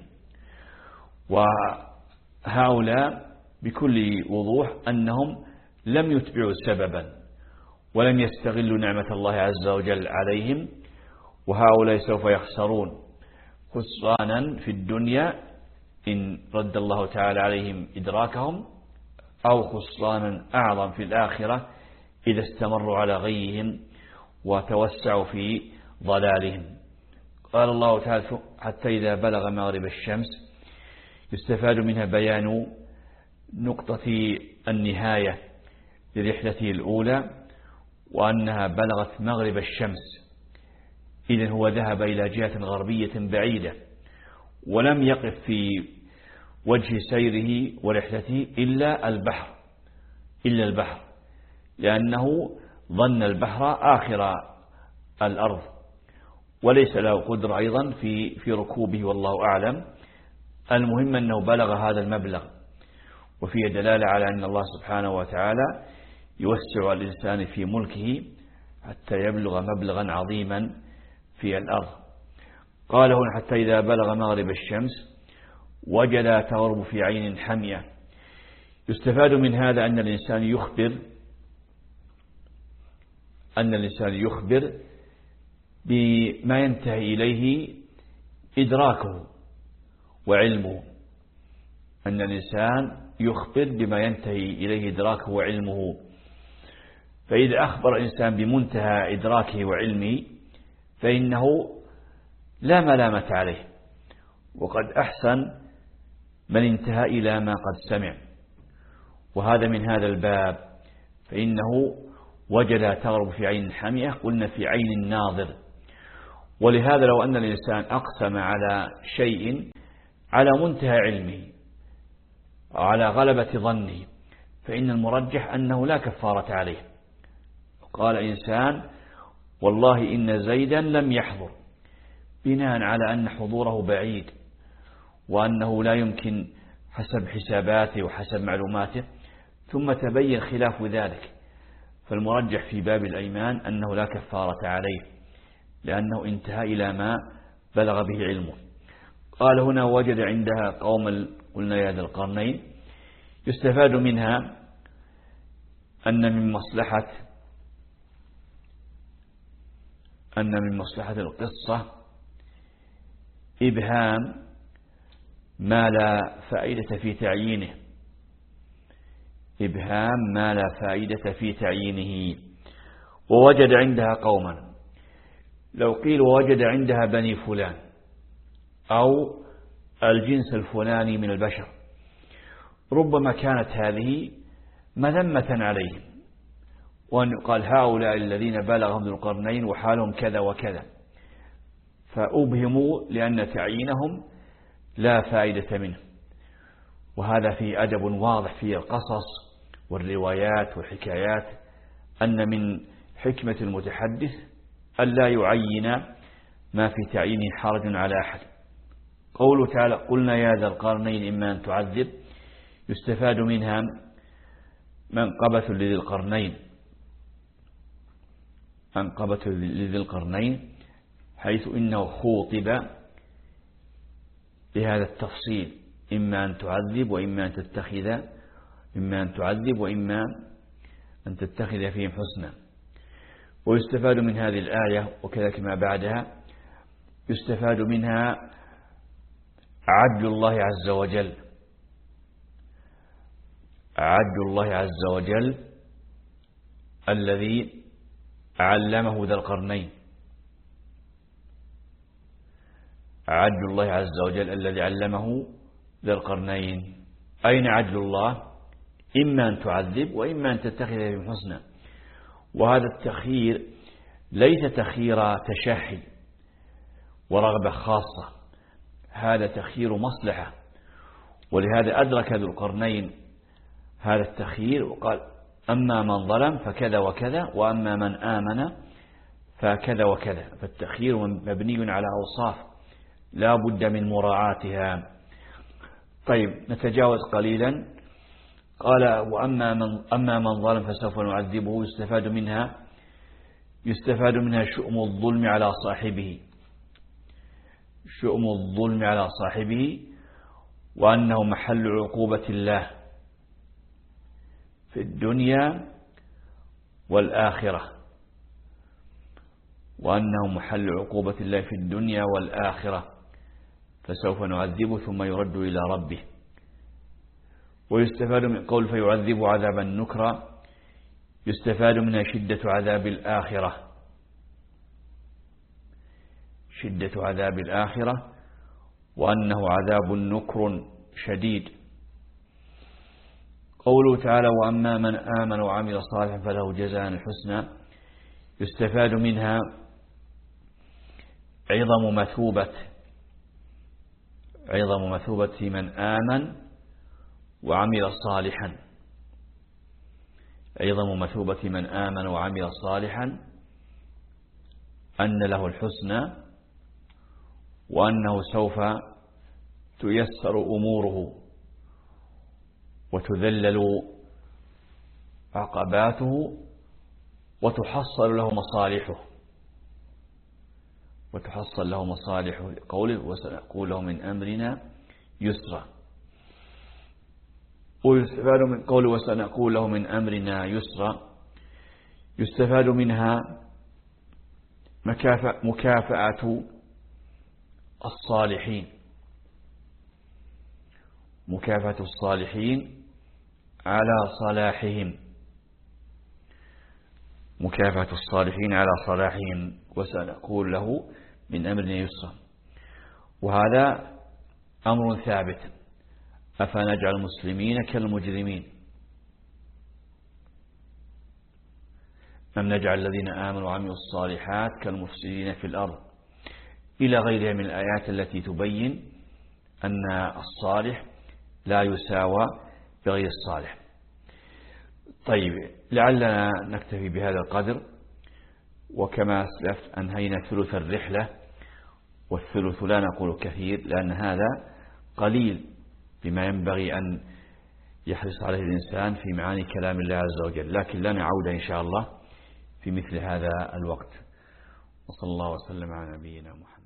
وهؤلاء بكل وضوح أنهم لم يتبعوا سببا ولم يستغلوا نعمة الله عز وجل عليهم، وهؤلاء سوف يخسرون خسرانا في الدنيا إن رد الله تعالى عليهم إدراكهم، أو خسرانا أعظم في الآخرة إذا استمروا على غيهم وتوسعوا في ضلالهم. قال الله تعالى حتى إذا بلغ مغرب الشمس، يستفاد منها بيان نقطة النهاية لرحلته الأولى، وأنها بلغت مغرب الشمس، إذن هو ذهب إلى جهة غربية بعيدة، ولم يقف في وجه سيره ورحلته إلا البحر إلا البحر لأنه ظن البحر آخر الأرض، وليس له قدرة أيضا في في ركوبه والله أعلم. المهم أنه بلغ هذا المبلغ، وفيه دلالة على أن الله سبحانه وتعالى يوسع الإنسان في ملكه حتى يبلغ مبلغا عظيما في الأرض. قال هنا حتى إذا بلغ مغرب الشمس وجد تغرب في عين حمية. يستفاد من هذا أن الإنسان يخبر أن الإنسان يخبر بما ينتهي إليه إدراكه وعلمه أن الإنسان يخبر بما ينتهي إليه إدراكه وعلمه. فإذا أخبر الإنسان بمنتهى إدراكه وعلمه فإنه لا ملامة عليه، وقد أحسن من انتهى إلى ما قد سمع. وهذا من هذا الباب، فإنه وجد تغرب في عين حمية، قلنا في عين الناظر. ولهذا لو أن الإنسان أقسم على شيء على منتهى علمه على غلبة ظنه فإن المرجح أنه لا كفارة عليه. قال إنسان والله إن زيدا لم يحضر، بناء على أن حضوره بعيد وأنه لا يمكن حسب حساباته وحسب معلوماته، ثم تبين خلاف ذلك، فالمرجح في باب الأيمان أنه لا كفارة عليه لأنه انتهى إلى ما بلغ به علمه. قال هنا وجد عندها قوم قلنا يا ذا القرنين، يستفاد منها أن من مصلحة أن من مصلحة القصة إبهام ما لا فائدة في تعيينه إبهام ما لا فائدة في تعيينه. ووجد عندها قوما، لو قيل ووجد عندها بني فلان أو الجنس الفلاني من البشر، ربما كانت هذه مذمة عليهم، وأن يقال هؤلاء الذين بلغهم ذو القرنين وحالهم كذا وكذا، فأبهموا لأن تعيينهم لا فائدة منه. وهذا فيه أدب واضح في القصص والروايات والحكايات، أن من حكمة المتحدث ألا يعين ما في تعيينه حرج على أحد. قوله تعالى قلنا يا ذا القرنين إما أن تعذب، يستفاد منها منقبة لذي القرنين منقبة لذي القرنين حيث إنه خوطب بهذا التفصيل، إما أن تعذب وإما أن تتخذ إما أن تعذب وإما أن تتخذ فيهم حسنا. ويستفاد من هذه الآية وكذلك ما بعدها يستفاد منها عدل الله عز وجل عدل الله عز وجل الذي علمه ذا القرنين عدل الله عز وجل الذي علمه ذا القرنين. أين عدل الله؟ إما أن تعذب وإما أن تتخذ فيهم حسنا. وهذا التخيير ليس تخيير تشهي ورغبة خاصة، هذا تخيير مصلحة. ولهذا أدرك ذو القرنين هذا التخيير وقال أما من ظلم فكذا وكذا وأما من آمن فكذا وكذا. فالتخيير مبني على أوصاف لا بد من مراعاتها. طيب نتجاوز قليلا. قال وأما من, أما من ظلم فسوف نعذبه، يستفاد منها يستفاد منها شؤم الظلم على صاحبه شؤم الظلم على صاحبه وأنه محل عقوبة الله في الدنيا والآخرة وأنه محل عقوبة الله في الدنيا والآخرة فسوف نعذبه ثم يرد إلى ربه. ويستفاد من قول فيعذب عذابا نكرا، يستفاد منها شدة عذاب الآخرة شدة عذاب الآخرة وأنه عذاب نكر شديد. قوله تعالى وأما من آمن وعمل صالحا فله جزاء الحسنى، يستفاد منها عظم مثوبة عظم مثوبة من آمن وعمل صالحا عظم مثوبة من آمن وعمل صالحا أن له الحسنى وأنه سوف تيسر أموره وتذلل عقباته وتحصل له مصالحه وتحصل له مصالحه قوله وسنقول له من أمرنا يسرا. ويستفاد من قوله وسنقول له من أمرنا يسرا يستفاد منها مكافأة الصالحين مكافأة الصالحين على صلاحهم مكافأة الصالحين على صلاحهم وسنقول له من أمرنا يسرا. وهذا أمر ثابت. أفنجعل المسلمين كالمجرمين أم نجعل الذين آمنوا وعملوا الصالحات كالمفسدين في الأرض إلى غيرها من الآيات التي تبين أن الصالح لا يساوى بغير الصالح. طيب لعلنا نكتفي بهذا القدر. وكما أسلفت أنهينا ثلث الرحلة، والثلث لا نقول كثير لأن هذا قليل بما ينبغي أن يحرص عليه الإنسان في معاني كلام الله عز وجل، لكن لنا عودة إن شاء الله في مثل هذا الوقت. وصلى الله وسلم على نبينا محمد.